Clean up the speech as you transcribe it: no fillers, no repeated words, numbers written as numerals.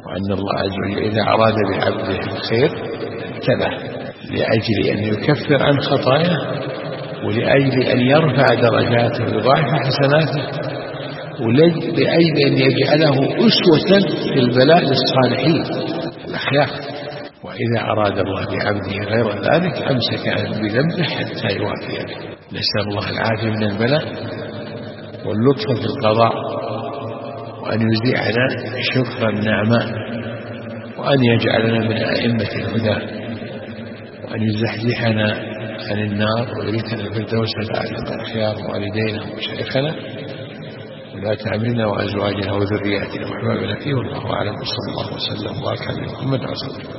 وأن الله عز وجل إذا أراد بعبده الخير ابتلاه لأجل أن يكفر عن خطاياه، ولأجل أن يرفع درجاته ويضاعف حسناته، ولأجل أن يجعله أسوة في البلاء للصالحين الأخيار. وإذا أراد الله بعبده غير ذلك أمسك بذنبه حتى يوافي به. نسأل الله العافية من البلاء واللطف في القضاء، وأن يزيعنا شكر النعماء، وأن يجعلنا من أئمة الهدى، وأن يزحزحنا عن النار ويرثنا الفردوس الأعلى مع الأخيار والدينا ومشايخنا ولاة أمرنا وأزواجنا وذرياتنا وأحبابنا فيه. والله أعلم. صلى الله وسلم وبارك على محمد رسول الله.